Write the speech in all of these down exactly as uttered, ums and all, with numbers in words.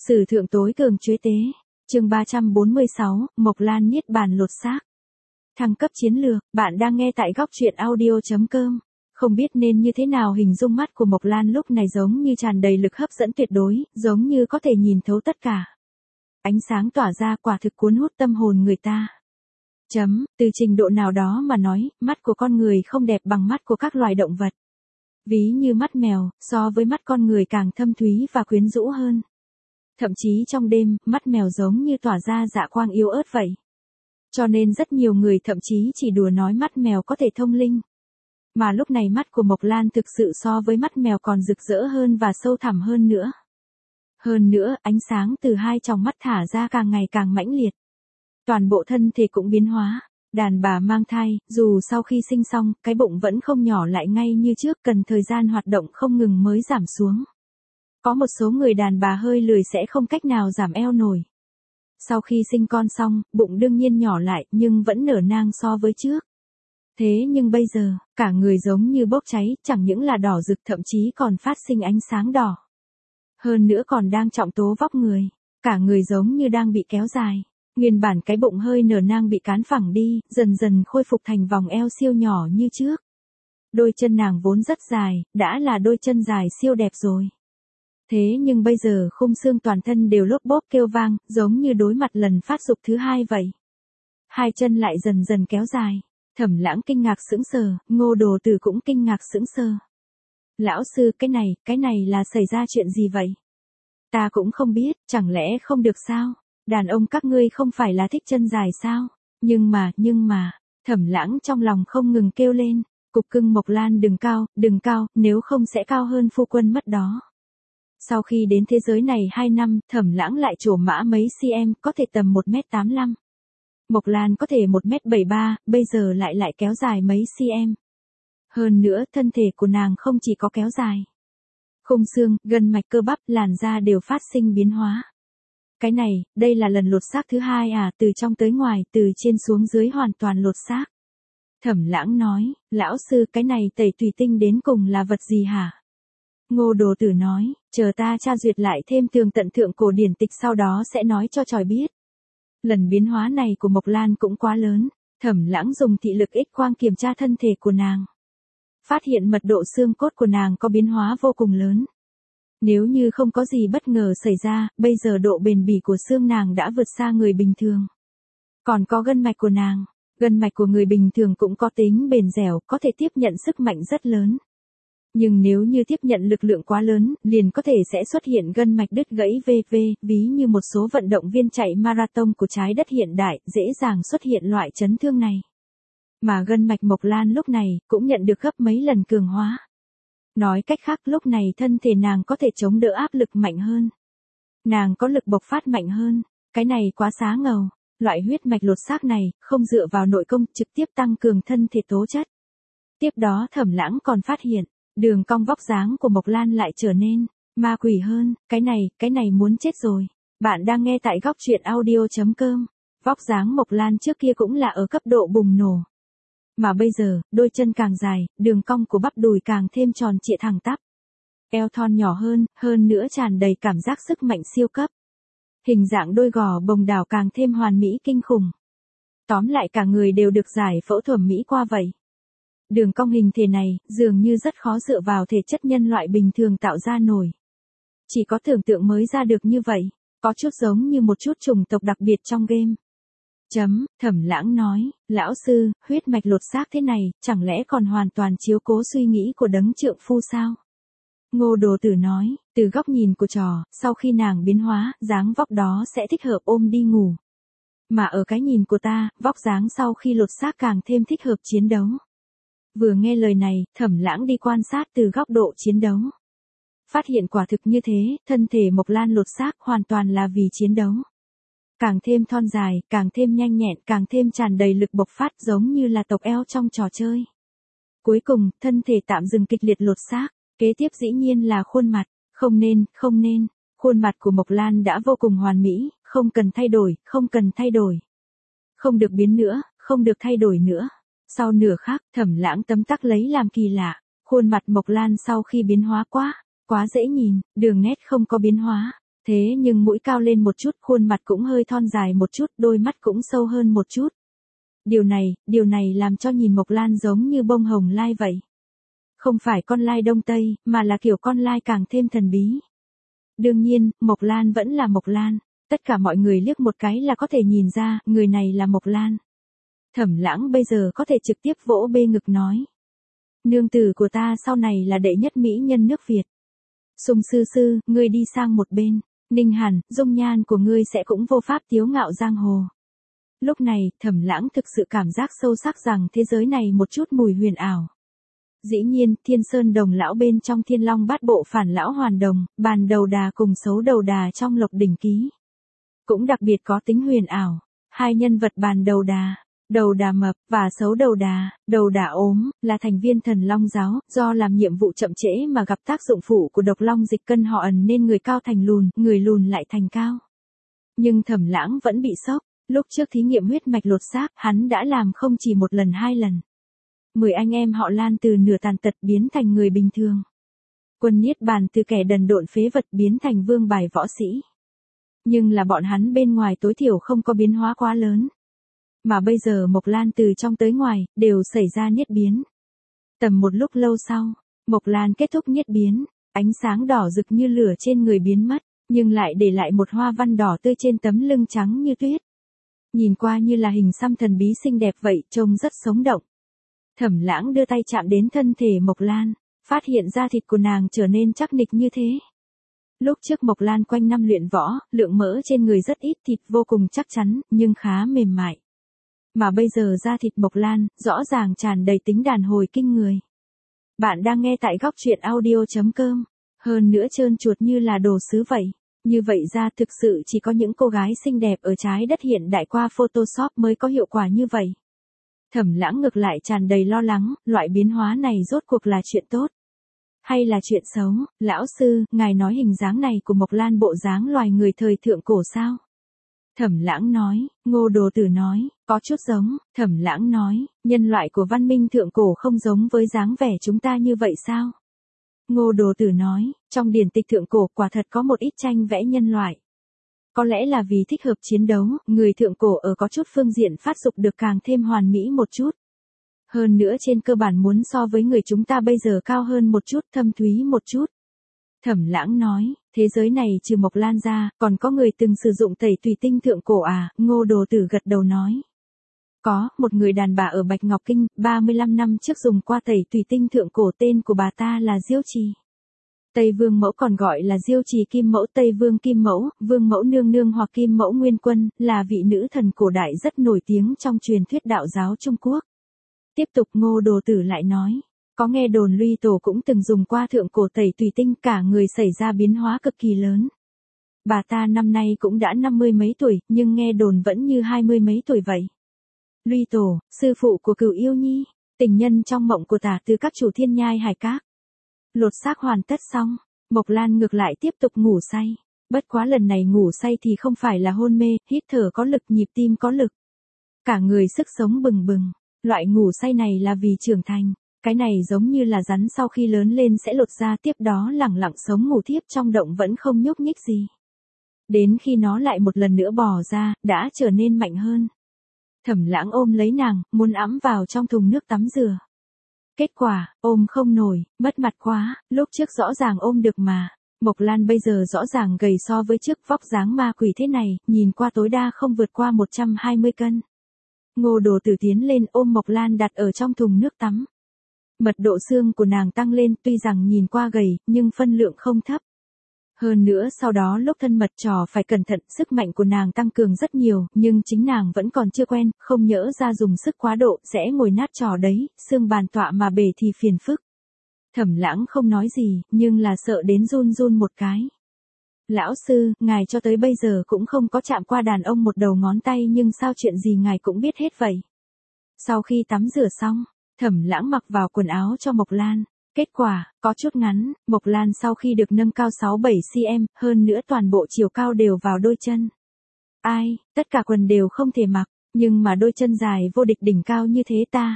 Sử thượng tối cường chuế tế. Chương ba trăm bốn mươi sáu, Mộc Lan niết bàn lột xác. Thăng cấp chiến lược, bạn đang nghe tại góc truyện audio chấm com. Không biết nên như thế nào hình dung mắt của Mộc Lan lúc này giống như tràn đầy lực hấp dẫn tuyệt đối, giống như có thể nhìn thấu tất cả. Ánh sáng tỏa ra quả thực cuốn hút tâm hồn người ta. Chấm, từ trình độ nào đó mà nói, mắt của con người không đẹp bằng mắt của các loài động vật. Ví như mắt mèo, so với mắt con người càng thâm thúy và quyến rũ hơn. Thậm chí trong đêm, mắt mèo giống như tỏa ra dạ quang yếu ớt vậy. Cho nên rất nhiều người thậm chí chỉ đùa nói mắt mèo có thể thông linh. Mà lúc này mắt của Mộc Lan thực sự so với mắt mèo còn rực rỡ hơn và sâu thẳm hơn nữa. Hơn nữa, ánh sáng từ hai tròng mắt thả ra càng ngày càng mãnh liệt. Toàn bộ thân thể cũng biến hóa. Đàn bà mang thai, dù sau khi sinh xong, cái bụng vẫn không nhỏ lại ngay như trước, cần thời gian hoạt động không ngừng mới giảm xuống. Có một số người đàn bà hơi lười sẽ không cách nào giảm eo nổi. Sau khi sinh con xong, bụng đương nhiên nhỏ lại nhưng vẫn nở nang so với trước. Thế nhưng bây giờ, cả người giống như bốc cháy, chẳng những là đỏ rực thậm chí còn phát sinh ánh sáng đỏ. Hơn nữa còn đang trọng tố vóc người, cả người giống như đang bị kéo dài. Nguyên bản cái bụng hơi nở nang bị cán phẳng đi, dần dần khôi phục thành vòng eo siêu nhỏ như trước. Đôi chân nàng vốn rất dài, đã là đôi chân dài siêu đẹp rồi. Thế nhưng bây giờ khung xương toàn thân đều lốp bốp kêu vang, giống như đối mặt lần phát dục thứ hai vậy. Hai chân lại dần dần kéo dài. Thẩm Lãng kinh ngạc sững sờ, Ngô Đồ Tử cũng kinh ngạc sững sờ. Lão sư, cái này, cái này là xảy ra chuyện gì vậy? Ta cũng không biết, chẳng lẽ không được sao? Đàn ông các ngươi không phải là thích chân dài sao? Nhưng mà, nhưng mà, Thẩm Lãng trong lòng không ngừng kêu lên, cục cưng Mộc Lan đừng cao, đừng cao, nếu không sẽ cao hơn phu quân mất đó. Sau khi đến thế giới này hai năm, Thẩm Lãng lại trổ mã mấy cm, có thể tầm một mét tám mươi lăm. Mộc Lan có thể một mét bảy mươi ba, bây giờ lại lại kéo dài mấy cm. Hơn nữa, thân thể của nàng không chỉ có kéo dài. Khung xương, gân mạch cơ bắp, làn da đều phát sinh biến hóa. Cái này, đây là lần lột xác thứ hai à, từ trong tới ngoài, từ trên xuống dưới hoàn toàn lột xác. Thẩm Lãng nói, lão sư, cái này tẩy tùy tinh đến cùng là vật gì hả? Ngô Đồ Tử nói, chờ ta tra duyệt lại thêm tường tận thượng cổ điển tịch sau đó sẽ nói cho tròi biết. Lần biến hóa này của Mộc Lan cũng quá lớn, Thẩm Lãng dùng thị lực X quang kiểm tra thân thể của nàng. Phát hiện mật độ xương cốt của nàng có biến hóa vô cùng lớn. Nếu như không có gì bất ngờ xảy ra, bây giờ độ bền bỉ của xương nàng đã vượt xa người bình thường. Còn có gân mạch của nàng, gân mạch của người bình thường cũng có tính bền dẻo, có thể tiếp nhận sức mạnh rất lớn. Nhưng nếu như tiếp nhận lực lượng quá lớn, liền có thể sẽ xuất hiện gân mạch đứt gãy vân vân, ví như một số vận động viên chạy marathon của trái đất hiện đại, dễ dàng xuất hiện loại chấn thương này. Mà gân mạch Mộc Lan lúc này, cũng nhận được gấp mấy lần cường hóa. Nói cách khác lúc này thân thể nàng có thể chống đỡ áp lực mạnh hơn. Nàng có lực bộc phát mạnh hơn, cái này quá sáng ngầu. Loại huyết mạch lột xác này, không dựa vào nội công, trực tiếp tăng cường thân thể tố chất. Tiếp đó Thẩm Lãng còn phát hiện, đường cong vóc dáng của Mộc Lan lại trở nên ma quỷ hơn, cái này, cái này muốn chết rồi. Bạn đang nghe tại góc truyện audio chấm com. Vóc dáng Mộc Lan trước kia cũng là ở cấp độ bùng nổ. Mà bây giờ, đôi chân càng dài, đường cong của bắp đùi càng thêm tròn trịa thẳng tắp. Eo thon nhỏ hơn, hơn nữa tràn đầy cảm giác sức mạnh siêu cấp. Hình dạng đôi gò bồng đảo càng thêm hoàn mỹ kinh khủng. Tóm lại cả người đều được giải phẫu thẩm mỹ qua vậy. Đường cong hình thể này, dường như rất khó dựa vào thể chất nhân loại bình thường tạo ra nổi. Chỉ có tưởng tượng mới ra được như vậy, có chút giống như một chút chủng tộc đặc biệt trong game. Chấm, Thẩm Lãng nói, lão sư, huyết mạch lột xác thế này, chẳng lẽ còn hoàn toàn chiếu cố suy nghĩ của đấng trượng phu sao? Ngô Đồ Tử nói, từ góc nhìn của trò, sau khi nàng biến hóa, dáng vóc đó sẽ thích hợp ôm đi ngủ. Mà ở cái nhìn của ta, vóc dáng sau khi lột xác càng thêm thích hợp chiến đấu. Vừa nghe lời này, Thẩm Lãng đi quan sát từ góc độ chiến đấu. Phát hiện quả thực như thế, thân thể Mộc Lan lột xác hoàn toàn là vì chiến đấu. Càng thêm thon dài, càng thêm nhanh nhẹn, càng thêm tràn đầy lực bộc phát giống như là tộc eo trong trò chơi. Cuối cùng, thân thể tạm dừng kịch liệt lột xác, kế tiếp dĩ nhiên là khuôn mặt, không nên, không nên, khuôn mặt của Mộc Lan đã vô cùng hoàn mỹ, không cần thay đổi, không cần thay đổi. Không được biến nữa, không được thay đổi nữa. Sau nửa khắc, Thẩm Lãng tấm tắc lấy làm kỳ lạ, khuôn mặt Mộc Lan sau khi biến hóa quá, quá dễ nhìn, đường nét không có biến hóa, Thế nhưng mũi cao lên một chút, khuôn mặt cũng hơi thon dài một chút, đôi mắt cũng sâu hơn một chút. Điều này, điều này làm cho nhìn Mộc Lan giống như bông hồng lai vậy. Không phải con lai Đông Tây, mà là kiểu con lai càng thêm thần bí. Đương nhiên, Mộc Lan vẫn là Mộc Lan. Tất cả mọi người liếc một cái là có thể nhìn ra, người này là Mộc Lan. Thẩm Lãng bây giờ có thể trực tiếp vỗ bê ngực nói. Nương tử của ta sau này là đệ nhất mỹ nhân nước Việt. Sùng sư sư, ngươi đi sang một bên. Ninh Hàn, dung nhan của ngươi sẽ cũng vô pháp tiếu ngạo giang hồ. Lúc này, Thẩm Lãng thực sự cảm giác sâu sắc rằng thế giới này một chút mùi huyền ảo. Dĩ nhiên, Thiên Sơn Đồng lão bên trong Thiên Long Bát Bộ Phản lão Hoàn Đồng, Bàn Đầu Đà cùng Xấu Đầu Đà trong Lộc Đỉnh Ký. Cũng đặc biệt có tính huyền ảo. Hai nhân vật Bàn Đầu Đà, Đầu Đà mập và Xấu Đầu Đà, Đầu Đà ốm, là thành viên Thần Long giáo, do làm nhiệm vụ chậm trễ mà gặp tác dụng phụ của độc long dịch cân họ ẩn nên người cao thành lùn, người lùn lại thành cao. Nhưng Thẩm Lãng vẫn bị sốc, lúc trước thí nghiệm huyết mạch lột xác, hắn đã làm không chỉ một lần hai lần. Mười anh em họ Lan từ nửa tàn tật biến thành người bình thường. Quân Niết Bàn từ kẻ đần độn phế vật biến thành vương bài võ sĩ. Nhưng là bọn hắn bên ngoài tối thiểu không có biến hóa quá lớn. Mà bây giờ Mộc Lan từ trong tới ngoài, đều xảy ra niết biến. Tầm một lúc lâu sau, Mộc Lan kết thúc niết biến, ánh sáng đỏ rực như lửa trên người biến mất, nhưng lại để lại một hoa văn đỏ tươi trên tấm lưng trắng như tuyết. Nhìn qua như là hình xăm thần bí xinh đẹp vậy, trông rất sống động. Thẩm Lãng đưa tay chạm đến thân thể Mộc Lan, phát hiện ra thịt của nàng trở nên chắc nịch như thế. Lúc trước Mộc Lan quanh năm luyện võ, lượng mỡ trên người rất ít, thịt vô cùng chắc chắn, nhưng khá mềm mại. Mà bây giờ da thịt Mộc Lan, rõ ràng tràn đầy tính đàn hồi kinh người. Bạn đang nghe tại góc truyện audio chấm com. Hơn nữa trơn chuột như là đồ sứ vậy. Như vậy ra thực sự chỉ có những cô gái xinh đẹp ở trái đất hiện đại qua Photoshop mới có hiệu quả như vậy. Thẩm Lãng ngược lại tràn đầy lo lắng, loại biến hóa này rốt cuộc là chuyện tốt. Hay là chuyện xấu, lão sư, ngài nói hình dáng này của Mộc Lan bộ dáng loài người thời thượng cổ sao? Thẩm Lãng nói, Ngô Đồ Tử nói, có chút giống. Thẩm Lãng nói, nhân loại của văn minh thượng cổ không giống với dáng vẻ chúng ta như vậy sao? Ngô Đồ Tử nói, trong điển tịch thượng cổ quả thật có một ít tranh vẽ nhân loại. Có lẽ là vì thích hợp chiến đấu, người thượng cổ ở có chút phương diện phát dục được càng thêm hoàn mỹ một chút. Hơn nữa trên cơ bản muốn so với người chúng ta bây giờ cao hơn một chút, thâm thúy một chút. Thẩm Lãng nói, thế giới này trừ Mộc Lan ra, còn có người từng sử dụng tẩy tùy tinh thượng cổ à? Ngô Đồ Tử gật đầu nói. Có, một người đàn bà ở Bạch Ngọc Kinh, ba mươi lăm năm trước dùng qua tẩy tùy tinh thượng cổ, tên của bà ta là Diêu Trì. Tây Vương Mẫu còn gọi là Diêu Trì Kim Mẫu, Tây Vương Kim Mẫu, Vương Mẫu Nương Nương hoặc Kim Mẫu Nguyên Quân, là vị nữ thần cổ đại rất nổi tiếng trong truyền thuyết đạo giáo Trung Quốc. Tiếp tục Ngô Đồ Tử lại nói, có nghe đồn Luy Tổ cũng từng dùng qua thượng cổ tẩy tùy tinh, cả người xảy ra biến hóa cực kỳ lớn. Bà ta năm nay cũng đã năm mươi mấy tuổi, nhưng nghe đồn vẫn như hai mươi mấy tuổi vậy. Luy Tổ, sư phụ của Cửu Yêu Nhi, tình nhân trong mộng của Tả Từ các chủ Thiên Nhai Hải Các. Lột xác hoàn tất xong, Mộc Lan ngược lại tiếp tục ngủ say. Bất quá lần này ngủ say thì không phải là hôn mê, hít thở có lực, nhịp tim có lực. Cả người sức sống bừng bừng. Loại ngủ say này là vì trưởng thành. Cái này giống như là rắn sau khi lớn lên sẽ lột ra, tiếp đó lẳng lặng sống ngủ thiếp trong động vẫn không nhúc nhích gì. Đến khi nó lại một lần nữa bò ra, đã trở nên mạnh hơn. Thẩm Lãng ôm lấy nàng, muốn ẵm vào trong thùng nước tắm rửa. Kết quả, ôm không nổi, mất mặt quá, lúc trước rõ ràng ôm được mà. Mộc Lan bây giờ rõ ràng gầy so với trước, vóc dáng ma quỷ thế này, nhìn qua tối đa không vượt qua một trăm hai mươi cân. Ngô Đồ Tử tiến lên ôm Mộc Lan đặt ở trong thùng nước tắm. Mật độ xương của nàng tăng lên, tuy rằng nhìn qua gầy, nhưng phân lượng không thấp. Hơn nữa sau đó lúc thân mật trò phải cẩn thận, sức mạnh của nàng tăng cường rất nhiều, nhưng chính nàng vẫn còn chưa quen, không nhỡ ra dùng sức quá độ, sẽ ngồi nát trò đấy, xương bàn tọa mà bể thì phiền phức. Thẩm Lãng không nói gì, nhưng là sợ đến run run một cái. Lão sư, ngài cho tới bây giờ cũng không có chạm qua đàn ông một đầu ngón tay, nhưng sao chuyện gì ngài cũng biết hết vậy? Sau khi tắm rửa xong, Thẩm Lãng mặc vào quần áo cho Mộc Lan. Kết quả, có chút ngắn, Mộc Lan sau khi được nâng cao sáu bảy xăng-ti-mét, hơn nữa toàn bộ chiều cao đều vào đôi chân. Ai, tất cả quần đều không thể mặc, nhưng mà đôi chân dài vô địch đỉnh cao như thế ta.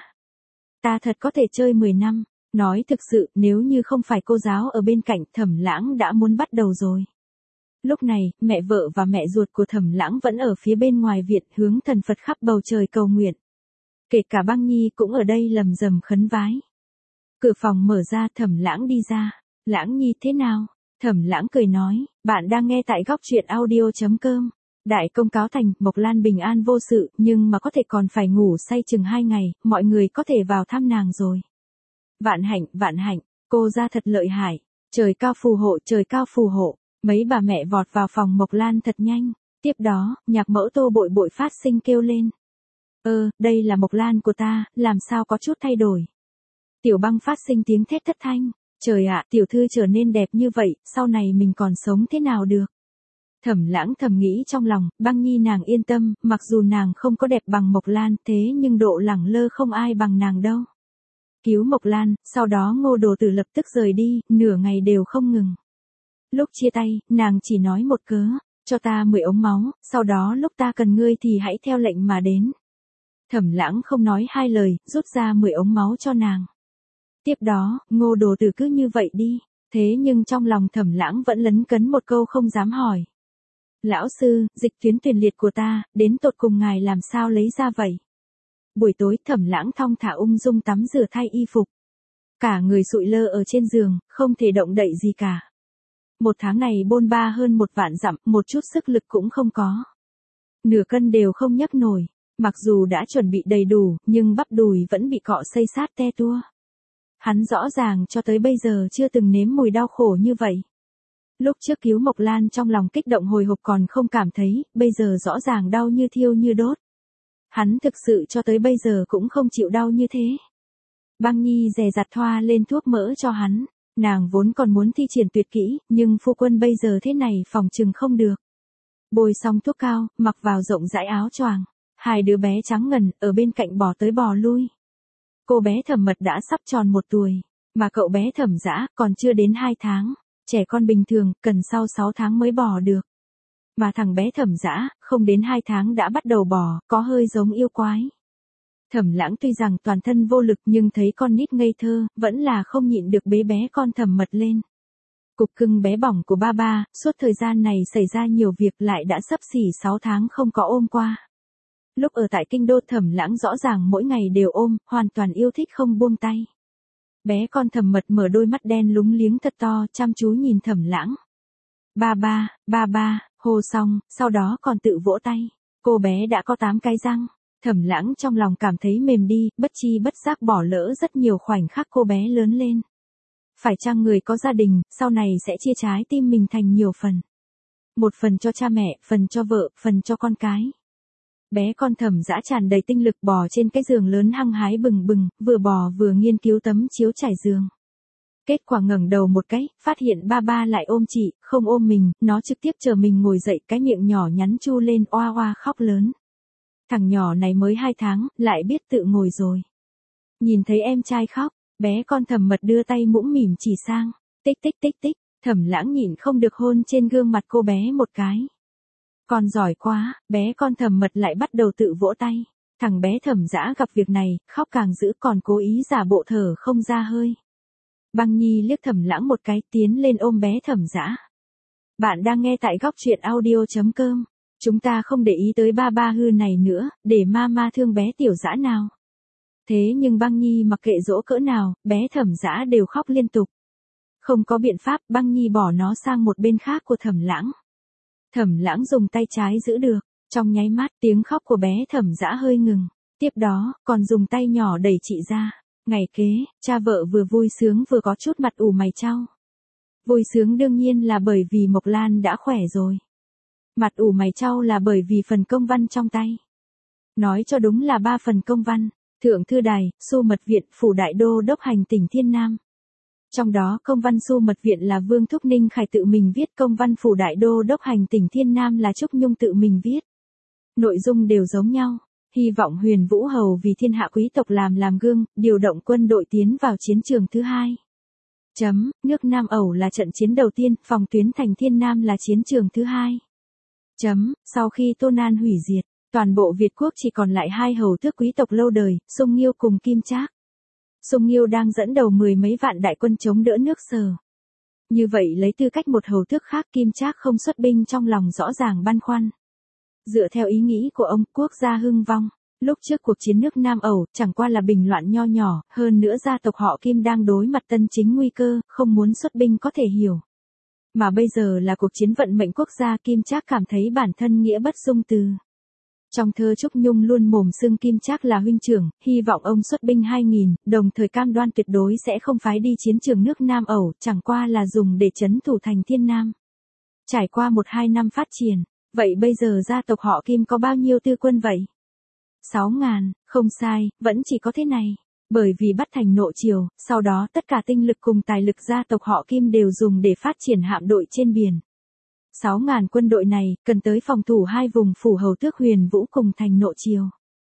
Ta thật có thể chơi mười năm, nói thực sự, nếu như không phải cô giáo ở bên cạnh, Thẩm Lãng đã muốn bắt đầu rồi. Lúc này, mẹ vợ và mẹ ruột của Thẩm Lãng vẫn ở phía bên ngoài viện hướng thần Phật khắp bầu trời cầu nguyện. Kể cả Băng Nhi cũng ở đây lầm rầm khấn vái. Cửa phòng mở ra, Thẩm Lãng đi ra. Lãng Nhi thế nào? Thẩm Lãng cười nói, bạn đang nghe tại góc truyện audio chấm com. Đại công cáo thành, Mộc Lan bình an vô sự, nhưng mà có thể còn phải ngủ say chừng hai ngày, mọi người có thể vào thăm nàng rồi. Vạn hạnh, vạn hạnh, cô ra thật lợi hại. Trời cao phù hộ, trời cao phù hộ. Mấy bà mẹ vọt vào phòng Mộc Lan thật nhanh. Tiếp đó, nhạc mẫu Tô Bội Bội phát sinh kêu lên. Ơ, đây là Mộc Lan của ta, làm sao có chút thay đổi. Tiểu Băng phát sinh tiếng thét thất thanh. Trời ạ, tiểu thư trở nên đẹp như vậy, sau này mình còn sống thế nào được. Thẩm Lãng thầm nghĩ trong lòng, Băng Nhi nàng yên tâm, mặc dù nàng không có đẹp bằng Mộc Lan, thế nhưng độ lẳng lơ không ai bằng nàng đâu. Cứu Mộc Lan, sau đó Ngô Đồ Tử lập tức rời đi, nửa ngày đều không ngừng. Lúc chia tay, nàng chỉ nói một cớ, cho ta mười ống máu, sau đó lúc ta cần ngươi thì hãy theo lệnh mà đến. Thẩm Lãng không nói hai lời, rút ra mười ống máu cho nàng. Tiếp đó, Ngô Đồ Tử cứ như vậy đi, thế nhưng trong lòng Thẩm Lãng vẫn lấn cấn một câu không dám hỏi. Lão sư, dịch tuyến tuyển liệt của ta, đến tột cùng ngài làm sao lấy ra vậy? Buổi tối Thẩm Lãng thong thả ung dung tắm rửa thay y phục. Cả người sụi lơ ở trên giường, không thể động đậy gì cả. Một tháng này bôn ba hơn một vạn dặm, một chút sức lực cũng không có. Nửa cân đều không nhấc nổi, mặc dù đã chuẩn bị đầy đủ, nhưng bắp đùi vẫn bị cọ xây sát te tua. Hắn rõ ràng cho tới bây giờ chưa từng nếm mùi đau khổ như vậy. Lúc trước cứu Mộc Lan trong lòng kích động hồi hộp còn không cảm thấy, bây giờ rõ ràng đau như thiêu như đốt. Hắn thực sự cho tới bây giờ cũng không chịu đau như thế. Băng Nhi dè dặt thoa lên thuốc mỡ cho hắn. Nàng vốn còn muốn thi triển tuyệt kỹ, nhưng phu quân bây giờ thế này phòng chừng không được. Bôi xong thuốc cao, mặc vào rộng rãi áo choàng. Hai đứa bé trắng ngần, ở bên cạnh bò tới bò lui. Cô bé Thẩm Mật đã sắp tròn một tuổi, mà cậu bé Thẩm Dã còn chưa đến hai tháng. Trẻ con bình thường, cần sau sáu tháng mới bò được. Mà thằng bé Thẩm Dã, không đến hai tháng đã bắt đầu bò, có hơi giống yêu quái. Thẩm Lãng tuy rằng toàn thân vô lực nhưng thấy con nít ngây thơ, vẫn là không nhịn được bế bé con Thẩm Mật lên. Cục cưng bé bỏng của ba ba, suốt thời gian này xảy ra nhiều việc lại đã sắp xỉ sáu tháng không có ôm qua. Lúc ở tại kinh đô Thẩm Lãng rõ ràng mỗi ngày đều ôm, hoàn toàn yêu thích không buông tay. Bé con Thẩm Mật mở đôi mắt đen lúng liếng thật to, chăm chú nhìn Thẩm Lãng. Ba ba, ba ba, hô xong, sau đó còn tự vỗ tay. Cô bé đã có tám cái răng. Thẩm Lãng trong lòng cảm thấy mềm đi, bất chi bất giác bỏ lỡ rất nhiều khoảnh khắc cô bé lớn lên. Phải chăng người có gia đình, sau này sẽ chia trái tim mình thành nhiều phần. Một phần cho cha mẹ, phần cho vợ, phần cho con cái. Bé con Thẩm Dã tràn đầy tinh lực bò trên cái giường lớn hăng hái bừng bừng, vừa bò vừa nghiên cứu tấm chiếu trải giường. Kết quả ngẩng đầu một cái, phát hiện ba ba lại ôm chị, không ôm mình, nó trực tiếp chờ mình ngồi dậy, cái miệng nhỏ nhắn chu lên oa oa khóc lớn. Thằng nhỏ này mới hai tháng, lại biết tự ngồi rồi. Nhìn thấy em trai khóc, bé con Thẩm Mật đưa tay mũm mỉm chỉ sang, tích tích tích tích, Thẩm Lãng nhịn không được hôn trên gương mặt cô bé một cái. Con giỏi quá, bé con Thẩm Mật lại bắt đầu tự vỗ tay. Thằng bé Thẩm Dã gặp việc này, khóc càng dữ còn cố ý giả bộ thở không ra hơi. Băng Nhi liếc Thẩm Lãng một cái tiến lên ôm bé Thẩm Dã. Bạn đang nghe tại góc truyện audio chấm com. Chúng ta không để ý tới ba ba hư này nữa, để mama thương bé tiểu Dã nào. Thế nhưng Băng Nhi mặc kệ dỗ cỡ nào, bé Thẩm Dã đều khóc liên tục. Không có biện pháp, Băng Nhi bỏ nó sang một bên khác của Thẩm Lãng. Thẩm Lãng dùng tay trái giữ được, trong nháy mắt tiếng khóc của bé Thẩm Dã hơi ngừng. Tiếp đó, còn dùng tay nhỏ đẩy chị ra. Ngày kế, cha vợ vừa vui sướng vừa có chút mặt ủ mày chau. Vui sướng đương nhiên là bởi vì Mộc Lan đã khỏe rồi. Mặt ủ mày chau là bởi vì phần công văn trong tay. Nói cho đúng là ba phần công văn, Thượng Thư Đài, Xu Mật Viện, Phủ Đại Đô Đốc Hành tỉnh Thiên Nam. Trong đó công văn Xu Mật Viện là Vương Thúc Ninh Khải tự mình viết, công văn Phủ Đại Đô Đốc Hành tỉnh Thiên Nam là Trúc Nhung tự mình viết. Nội dung đều giống nhau. Hy vọng Huyền Vũ Hầu vì thiên hạ quý tộc làm làm gương, điều động quân đội tiến vào chiến trường thứ hai. Chấm, nước Nam Ẩu là trận chiến đầu tiên, phòng tuyến thành Thiên Nam là chiến trường thứ hai. Chấm, sau khi Tô Nan hủy diệt, toàn bộ Việt quốc chỉ còn lại hai hầu tước quý tộc lâu đời, Sung Nghiêu cùng Kim Trác. Sung Nghiêu đang dẫn đầu mười mấy vạn đại quân chống đỡ nước Sở. Như vậy lấy tư cách một hầu tước khác Kim Trác không xuất binh trong lòng rõ ràng băn khoăn. Dựa theo ý nghĩ của ông, quốc gia hưng vong. Lúc trước cuộc chiến nước Nam Ẩu chẳng qua là bình loạn nho nhỏ, hơn nữa gia tộc họ Kim đang đối mặt tân chính nguy cơ, không muốn xuất binh có thể hiểu. Mà bây giờ là cuộc chiến vận mệnh quốc gia, Kim Trác cảm thấy bản thân nghĩa bất dung từ. Trong thơ Trúc Nhung luôn mồm xưng Kim Trác là huynh trưởng, hy vọng ông xuất binh hai nghìn, đồng thời cam đoan tuyệt đối sẽ không phái đi chiến trường nước Nam Ẩu, chẳng qua là dùng để trấn thủ thành Thiên Nam. Trải qua một hai năm phát triển, vậy bây giờ gia tộc họ Kim có bao nhiêu tư quân vậy? Sáu ngàn, không sai, vẫn chỉ có thế này. Bởi vì bắt thành Nộ Triều, sau đó tất cả tinh lực cùng tài lực gia tộc họ Kim đều dùng để phát triển hạm đội trên biển. Sáu ngàn quân đội này, cần tới phòng thủ hai vùng phủ hầu tước Huyền Vũ cùng thành Nộ Triều.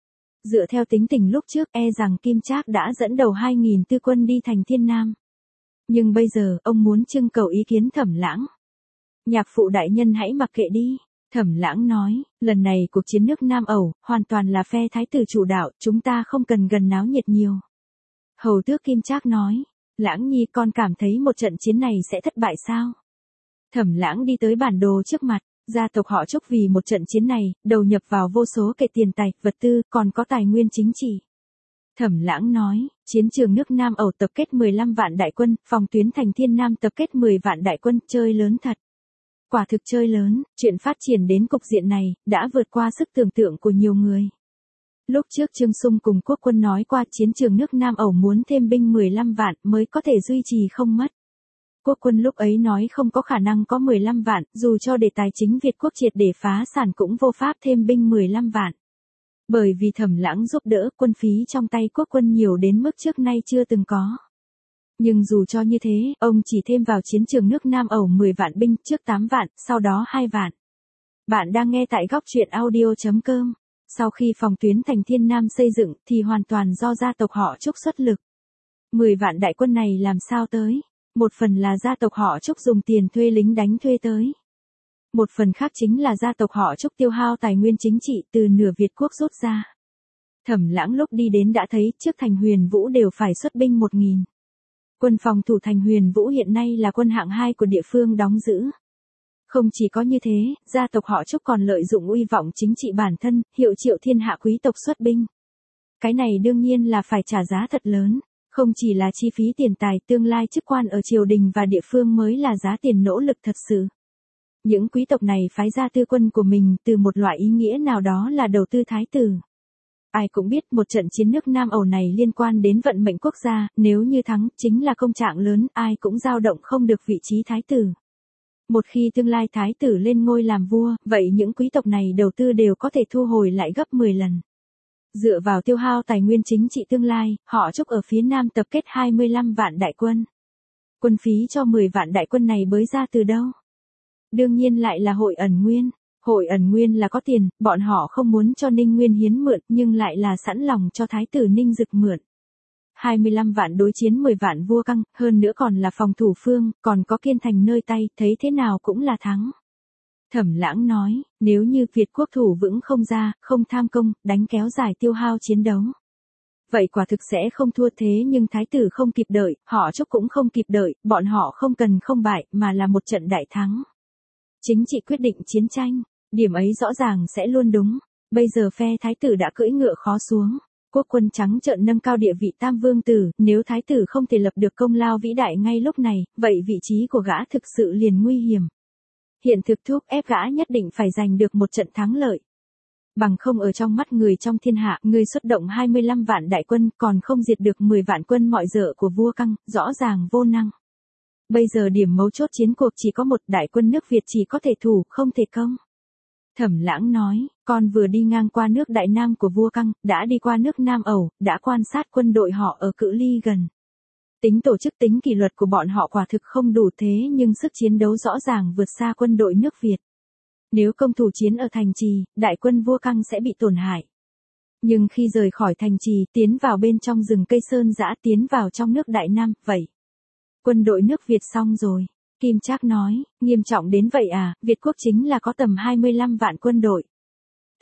Dựa theo tính tình lúc trước, e rằng Kim Trác đã dẫn đầu hai nghìn tư quân đi thành Thiên Nam. Nhưng bây giờ, ông muốn trưng cầu ý kiến Thẩm Lãng. Nhạc phụ đại nhân hãy mặc kệ đi. Thẩm Lãng nói, lần này cuộc chiến nước Nam Ẩu, hoàn toàn là phe thái tử chủ đạo, chúng ta không cần gần náo nhiệt nhiều. Hầu tước Kim Trác nói, Lãng nhi con cảm thấy một trận chiến này sẽ thất bại sao? Thẩm Lãng đi tới bản đồ trước mặt, gia tộc họ Trúc vì một trận chiến này, đầu nhập vào vô số kệ tiền tài, vật tư, còn có tài nguyên chính trị. Thẩm Lãng nói, chiến trường nước Nam Ẩu tập kết mười lăm vạn đại quân, phòng tuyến thành Thiên Nam tập kết mười vạn đại quân, chơi lớn thật. Quả thực chơi lớn, chuyện phát triển đến cục diện này, đã vượt qua sức tưởng tượng của nhiều người. Lúc trước Trương Sung cùng quốc quân nói qua chiến trường nước Nam Ẩu muốn thêm binh mười lăm vạn mới có thể duy trì không mất. Quốc quân lúc ấy nói không có khả năng có mười lăm vạn, dù cho để tài chính Việt quốc triệt để phá sản cũng vô pháp thêm binh mười lăm vạn. Bởi vì Thẩm Lãng giúp đỡ, quân phí trong tay quốc quân nhiều đến mức trước nay chưa từng có. Nhưng dù cho như thế, ông chỉ thêm vào chiến trường nước Nam Ẩu mười vạn binh, trước tám vạn, sau đó hai vạn. Bạn đang nghe tại góc truyện audio chấm com. Sau khi phòng tuyến thành Thiên Nam xây dựng thì hoàn toàn do gia tộc họ Trúc xuất lực. mười vạn đại quân này làm sao tới? Một phần là gia tộc họ Trúc dùng tiền thuê lính đánh thuê tới. Một phần khác chính là gia tộc họ Trúc tiêu hao tài nguyên chính trị từ nửa Việt quốc rút ra. Thẩm Lãng lúc đi đến đã thấy trước thành Huyền Vũ đều phải xuất binh một nghìn. Quân phòng thủ thành Huyền Vũ hiện nay là quân hạng hai của địa phương đóng giữ. Không chỉ có như thế, gia tộc họ Trúc còn lợi dụng uy vọng chính trị bản thân, hiệu triệu thiên hạ quý tộc xuất binh. Cái này đương nhiên là phải trả giá thật lớn, không chỉ là chi phí tiền tài, tương lai chức quan ở triều đình và địa phương mới là giá tiền nỗ lực thật sự. Những quý tộc này phái ra tư quân của mình từ một loại ý nghĩa nào đó là đầu tư thái tử. Ai cũng biết một trận chiến nước Nam Ẩu này liên quan đến vận mệnh quốc gia, nếu như thắng, chính là công trạng lớn, ai cũng dao động không được vị trí thái tử. Một khi tương lai thái tử lên ngôi làm vua, vậy những quý tộc này đầu tư đều có thể thu hồi lại gấp mười lần. Dựa vào tiêu hao tài nguyên chính trị tương lai, họ Trúc ở phía Nam tập kết hai mươi lăm vạn đại quân. Quân phí cho mười vạn đại quân này bới ra từ đâu? Đương nhiên lại là Hội Ẩn Nguyên. Hội Ẩn Nguyên là có tiền, bọn họ không muốn cho Ninh Nguyên Hiến mượn, nhưng lại là sẵn lòng cho thái tử Ninh Dực mượn. hai mươi lăm vạn đối chiến mười vạn vua căng, hơn nữa còn là phòng thủ phương, còn có Kiên Thành nơi tay, thấy thế nào cũng là thắng. Thẩm Lãng nói, nếu như Việt quốc thủ vững không ra, không tham công, đánh kéo dài tiêu hao chiến đấu. Vậy quả thực sẽ không thua, thế nhưng thái tử không kịp đợi, họ Trúc cũng không kịp đợi, bọn họ không cần không bại, mà là một trận đại thắng. Chính trị quyết định chiến tranh, điểm ấy rõ ràng sẽ luôn đúng. Bây giờ phe thái tử đã cưỡi ngựa khó xuống. Quốc quân trắng trợn nâng cao địa vị tam vương tử, nếu thái tử không thể lập được công lao vĩ đại ngay lúc này, vậy vị trí của gã thực sự liền nguy hiểm. Hiện thực thúc ép gã nhất định phải giành được một trận thắng lợi. Bằng không ở trong mắt người trong thiên hạ, người xuất động hai mươi lăm vạn đại quân còn không diệt được mười vạn quân mọi dợ của vua căng, rõ ràng vô năng. Bây giờ điểm mấu chốt chiến cuộc chỉ có một, đại quân nước Việt chỉ có thể thủ, không thể công. Thẩm Lãng nói, con vừa đi ngang qua nước Đại Nam của vua căng, đã đi qua nước Nam Ẩu, đã quan sát quân đội họ ở cự ly gần. Tính tổ chức tính kỷ luật của bọn họ quả thực không đủ, thế nhưng sức chiến đấu rõ ràng vượt xa quân đội nước Việt. Nếu công thủ chiến ở thành trì, đại quân vua căng sẽ bị tổn hại. Nhưng khi rời khỏi thành trì, tiến vào bên trong rừng cây sơn dã, tiến vào trong nước Đại Nam, vậy. Quân đội nước Việt xong rồi. Kim Trác nói, nghiêm trọng đến vậy à, Việt quốc chính là có tầm hai mươi lăm vạn quân đội.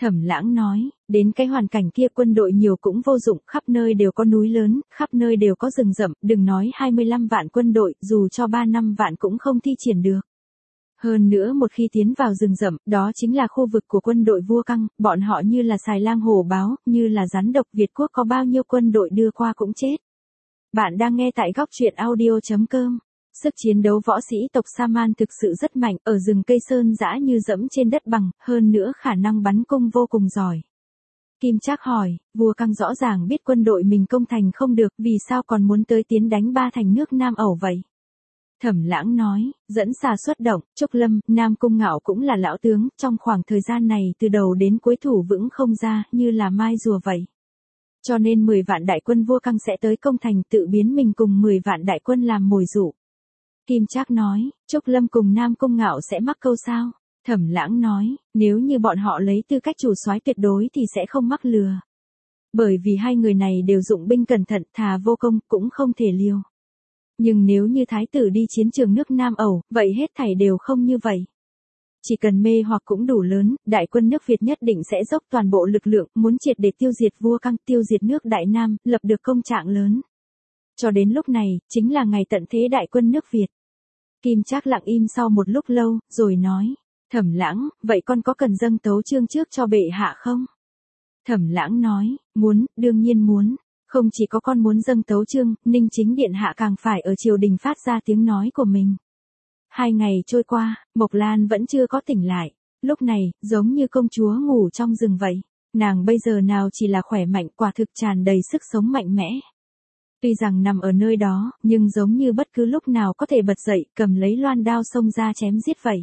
Thẩm Lãng nói, đến cái hoàn cảnh kia quân đội nhiều cũng vô dụng, khắp nơi đều có núi lớn, khắp nơi đều có rừng rậm, đừng nói hai mươi lăm vạn quân đội, dù cho ba năm vạn cũng không thi triển được. Hơn nữa một khi tiến vào rừng rậm, đó chính là khu vực của quân đội vua căng, bọn họ như là xài lang hổ báo, như là rắn độc, Việt quốc có bao nhiêu quân đội đưa qua cũng chết. Bạn đang nghe tại góc truyện audio chấm com. Sức chiến đấu võ sĩ tộc Saman thực sự rất mạnh, ở rừng cây sơn dã như dẫm trên đất bằng, hơn nữa khả năng bắn cung vô cùng giỏi. Kim Trác hỏi, vua căng rõ ràng biết quân đội mình công thành không được, vì sao còn muốn tới tiến đánh ba thành nước Nam Ẩu vậy? Thẩm Lãng nói, dẫn xà xuất động, Trúc Lâm, Nam Cung Ngạo cũng là lão tướng, trong khoảng thời gian này từ đầu đến cuối thủ vững không ra, như là mai rùa vậy. Cho nên mười vạn đại quân vua căng sẽ tới công thành, tự biến mình cùng mười vạn đại quân làm mồi dụ. Kim Trác nói, Trúc Lâm cùng Nam Cung Ngạo sẽ mắc câu sao? Thẩm Lãng nói, nếu như bọn họ lấy tư cách chủ soái tuyệt đối thì sẽ không mắc lừa. Bởi vì hai người này đều dụng binh cẩn thận, thà vô công cũng không thể liều. Nhưng nếu như thái tử đi chiến trường nước Nam Ẩu, vậy hết thảy đều không như vậy. Chỉ cần mê hoặc cũng đủ lớn, đại quân nước Việt nhất định sẽ dốc toàn bộ lực lượng, muốn triệt để tiêu diệt vua căng, tiêu diệt nước Đại Nam, lập được công trạng lớn. Cho đến lúc này, chính là ngày tận thế đại quân nước Việt. Kim Trác lặng im sau một lúc lâu, rồi nói, Thẩm Lãng, vậy con có cần dâng tấu chương trước cho bệ hạ không? Thẩm Lãng nói, muốn, đương nhiên muốn. Không chỉ có con muốn dâng tấu chương, Ninh Chính Điện hạ càng phải ở triều đình phát ra tiếng nói của mình. Hai ngày trôi qua, Mộc Lan vẫn chưa có tỉnh lại. Lúc này, giống như công chúa ngủ trong rừng vậy. Nàng bây giờ nào chỉ là khỏe mạnh, quả thực tràn đầy sức sống mạnh mẽ. Tuy rằng nằm ở nơi đó, nhưng giống như bất cứ lúc nào có thể bật dậy, cầm lấy loan đao xông ra chém giết vậy.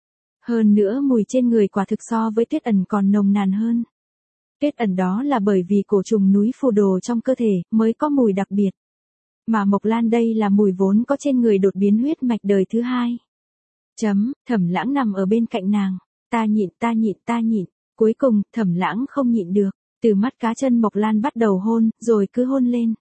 Hơn nữa mùi trên người quả thực so với Tuyết Ẩn còn nồng nàn hơn. Tuyết Ẩn đó là bởi vì cổ trùng núi phù đồ trong cơ thể, mới có mùi đặc biệt. Mà Mộc Lan đây là mùi vốn có trên người đột biến huyết mạch đời thứ hai. Chấm, Thẩm Lãng nằm ở bên cạnh nàng. Ta nhịn, ta nhịn, ta nhịn. Cuối cùng, Thẩm Lãng không nhịn được. Từ mắt cá chân Mộc Lan bắt đầu hôn, rồi cứ hôn lên.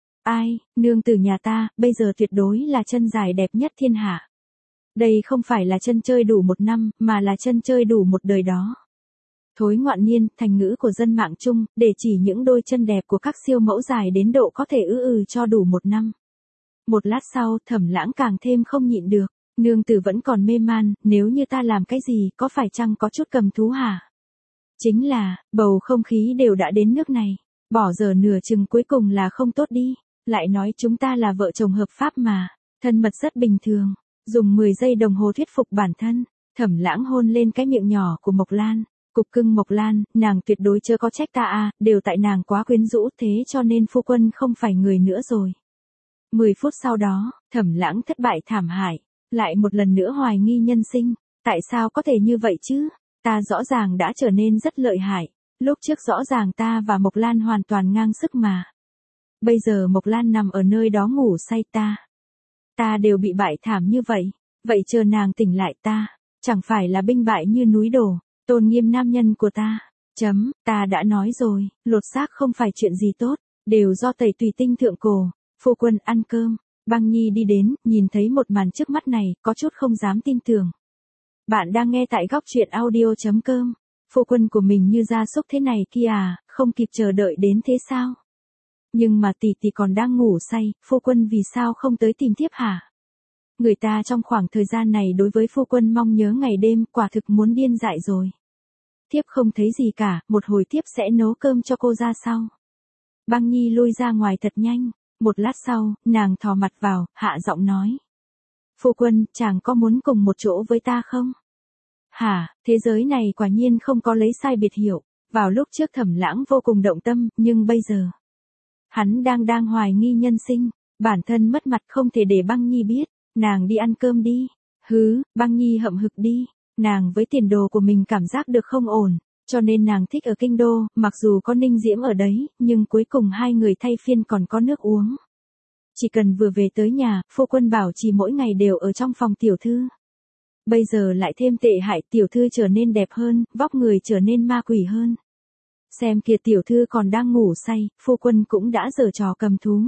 Ai, nương tử nhà ta, bây giờ tuyệt đối là chân dài đẹp nhất thiên hạ. Đây không phải là chân chơi đủ một năm, mà là chân chơi đủ một đời đó. Thối ngoạn niên, thành ngữ của dân mạng chung, để chỉ những đôi chân đẹp của các siêu mẫu dài đến độ có thể ư ừ cho đủ một năm. Một lát sau, Thẩm Lãng càng thêm không nhịn được. Nương tử vẫn còn mê man, nếu như ta làm cái gì, có phải chăng có chút cầm thú hả? Chính là, bầu không khí đều đã đến nước này. Bỏ giờ nửa chừng cuối cùng là không tốt đi. Lại nói chúng ta là vợ chồng hợp pháp mà. Thân mật rất bình thường. Dùng mười giây đồng hồ thuyết phục bản thân. Thẩm Lãng hôn lên cái miệng nhỏ của Mộc Lan. Cục cưng Mộc Lan, nàng tuyệt đối chưa có trách ta à, đều tại nàng quá quyến rũ, thế cho nên phu quân không phải người nữa rồi. Mười phút sau đó, Thẩm Lãng thất bại thảm hại. Lại một lần nữa hoài nghi nhân sinh. Tại sao có thể như vậy chứ? Ta rõ ràng đã trở nên rất lợi hại. Lúc trước rõ ràng ta và Mộc Lan hoàn toàn ngang sức mà. Bây giờ Mộc Lan nằm ở nơi đó ngủ say ta. Ta đều bị bại thảm như vậy. Vậy chờ nàng tỉnh lại ta. Chẳng phải là binh bại như núi đổ. Tôn nghiêm nam nhân của ta. Chấm, ta đã nói rồi. Lột xác không phải chuyện gì tốt. Đều do tẩy tùy tinh thượng cổ. Phu quân ăn cơm. Băng Nhi đi đến, nhìn thấy một màn trước mắt này, có chút không dám tin tưởng. Bạn đang nghe tại góc truyện audio chấm com. Phu quân của mình như gia súc thế này kia à, không kịp chờ đợi đến thế sao? Nhưng mà tỷ tỷ còn đang ngủ say, phu quân vì sao không tới tìm thiếp hả? Người ta trong khoảng thời gian này đối với phu quân mong nhớ ngày đêm, quả thực muốn điên dại rồi. Thiếp không thấy gì cả, một hồi thiếp sẽ nấu cơm cho cô ra sau. Băng Nhi lui ra ngoài thật nhanh. Một lát sau, nàng thò mặt vào, hạ giọng nói. Phu quân, chàng có muốn cùng một chỗ với ta không? Hả, thế giới này quả nhiên không có lấy sai biệt hiểu. Vào lúc trước Thẩm Lãng vô cùng động tâm, nhưng bây giờ, hắn đang đang hoài nghi nhân sinh. Bản thân mất mặt không thể để Băng Nhi biết. Nàng đi ăn cơm đi. Hứ, Băng Nhi hậm hực đi. Nàng với tiền đồ của mình cảm giác được không ổn. Cho nên nàng thích ở kinh đô, mặc dù có Ninh Diễm ở đấy, nhưng cuối cùng hai người thay phiên còn có nước uống. Chỉ cần vừa về tới nhà, phu quân bảo trì mỗi ngày đều ở trong phòng tiểu thư. Bây giờ lại thêm tệ hại, tiểu thư trở nên đẹp hơn, vóc người trở nên ma quỷ hơn. Xem kìa, tiểu thư còn đang ngủ say, phu quân cũng đã giở trò cầm thú.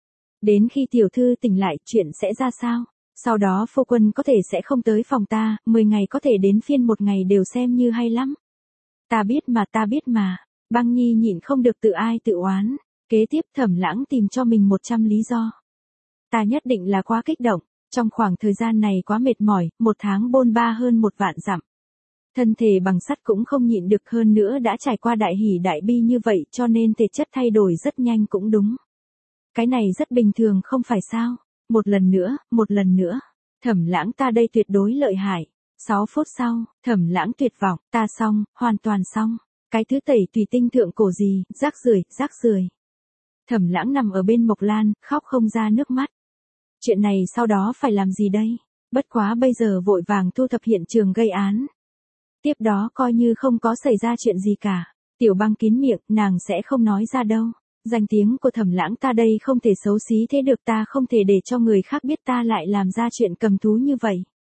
Đến khi tiểu thư tỉnh lại, chuyện sẽ ra sao? Sau đó phu quân có thể sẽ không tới phòng ta, mười ngày có thể đến phiên một ngày đều xem như hay lắm. Ta biết mà, ta biết mà. Băng Nhi nhịn không được tự ai tự oán. Kế tiếp Thẩm Lãng tìm cho mình một trăm lý do. Ta nhất định là quá kích động, trong khoảng thời gian này quá mệt mỏi, một tháng bôn ba hơn một vạn dặm. Thân thể bằng sắt cũng không nhịn được, hơn nữa đã trải qua đại hỉ đại bi như vậy cho nên thể chất thay đổi rất nhanh cũng đúng. Cái này rất bình thường không phải sao? Một lần nữa, một lần nữa. Thẩm Lãng ta đây tuyệt đối lợi hại. Sáu phút sau, Thẩm Lãng tuyệt vọng, ta xong, hoàn toàn xong. Cái thứ tẩy tùy tinh thượng cổ gì, rác rưởi, rác rưởi. Thẩm Lãng nằm ở bên Mộc Lan, khóc không ra nước mắt. Chuyện này sau đó phải làm gì đây? Bất quá bây giờ vội vàng thu thập hiện trường gây án. Tiếp đó coi như không có xảy ra chuyện gì cả. Tiểu Băng kín miệng, nàng sẽ không nói ra đâu. Danh tiếng của Thẩm Lãng ta đây không thể xấu xí thế được, ta không thể để cho người khác biết ta lại làm ra chuyện cầm thú như vậy.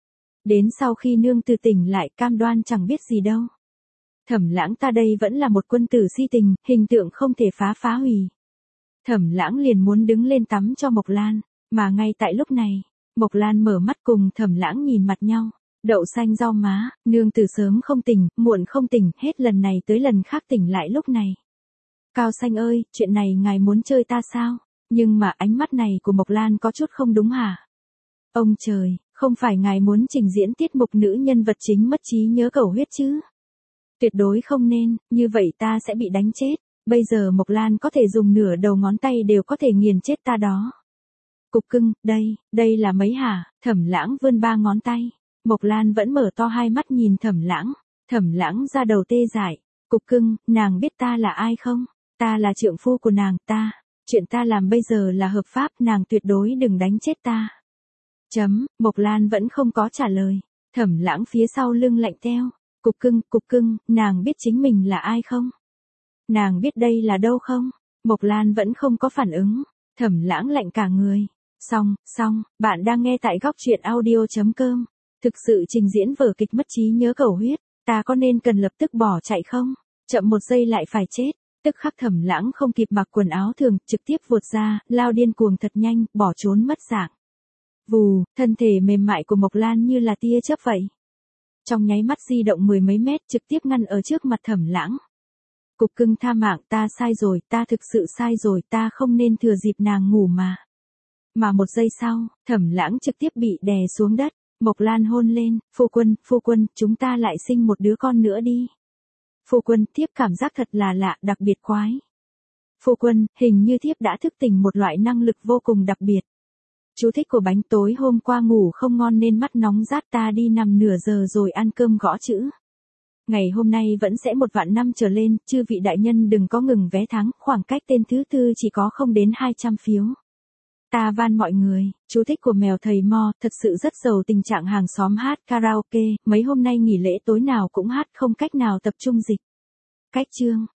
Đến sau khi nương từ tỉnh lại cam đoan chẳng biết gì đâu. Thẩm Lãng ta đây vẫn là một quân tử si tình, hình tượng không thể phá phá hủy. Thẩm Lãng liền muốn đứng lên tắm cho Mộc Lan, mà ngay tại lúc này, Mộc Lan mở mắt cùng Thẩm Lãng nhìn mặt nhau. Đậu xanh rau má, nương từ sớm không tỉnh, muộn không tỉnh, hết lần này tới lần khác tỉnh lại lúc này. Cao Xanh ơi, chuyện này ngài muốn chơi ta sao? Nhưng mà ánh mắt này của Mộc Lan có chút không đúng hả? Ông trời, không phải ngài muốn trình diễn tiết mục nữ nhân vật chính mất trí nhớ cầu huyết chứ? Tuyệt đối không nên, như vậy ta sẽ bị đánh chết. Bây giờ Mộc Lan có thể dùng nửa đầu ngón tay đều có thể nghiền chết ta đó. Cục cưng, đây, đây là mấy hả? Thẩm Lãng vươn ba ngón tay. Mộc Lan vẫn mở to hai mắt nhìn Thẩm Lãng. Thẩm Lãng ra đầu tê dại. Cục cưng, nàng biết ta là ai không? Ta là trượng phu của nàng, ta. Chuyện ta làm bây giờ là hợp pháp, nàng tuyệt đối đừng đánh chết ta. Chấm, Mộc Lan vẫn không có trả lời. Thẩm Lãng phía sau lưng lạnh teo. Cục cưng, cục cưng, nàng biết chính mình là ai không? Nàng biết đây là đâu không? Mộc Lan vẫn không có phản ứng. Thẩm Lãng lạnh cả người. Xong, xong, bạn đang nghe tại góc truyện audio chấm com. Thực sự trình diễn vở kịch mất trí nhớ cầu huyết, ta có nên cần lập tức bỏ chạy không? Chậm một giây lại phải chết. Tức khắc Thẩm Lãng không kịp mặc quần áo thường, trực tiếp vụt ra, lao điên cuồng thật nhanh, bỏ trốn mất dạng. Vù, thân thể mềm mại của Mộc Lan như là tia chớp vậy. Trong nháy mắt di động mười mấy mét trực tiếp ngăn ở trước mặt Thẩm Lãng. Cục cưng tha mạng, ta sai rồi, ta thực sự sai rồi, ta không nên thừa dịp nàng ngủ mà. Mà một giây sau, Thẩm Lãng trực tiếp bị đè xuống đất. Mộc Lan hôn lên, phu quân, phu quân, chúng ta lại sinh một đứa con nữa đi. Phu quân, thiếp cảm giác thật là lạ, đặc biệt quái. Phu quân, hình như thiếp đã thức tỉnh một loại năng lực vô cùng đặc biệt. Chú thích của bánh tối hôm qua ngủ không ngon nên mắt nóng rát, ta đi nằm nửa giờ rồi ăn cơm gõ chữ. Ngày hôm nay vẫn sẽ một vạn năm trở lên, chư vị đại nhân đừng có ngừng vé thắng, khoảng cách tên thứ tư chỉ có không đến hai trăm phiếu. Ta van mọi người, chú thích của mèo thầy Mo, thật sự rất giàu tình trạng hàng xóm hát karaoke, mấy hôm nay nghỉ lễ tối nào cũng hát không cách nào tập trung dịch. Cách chương.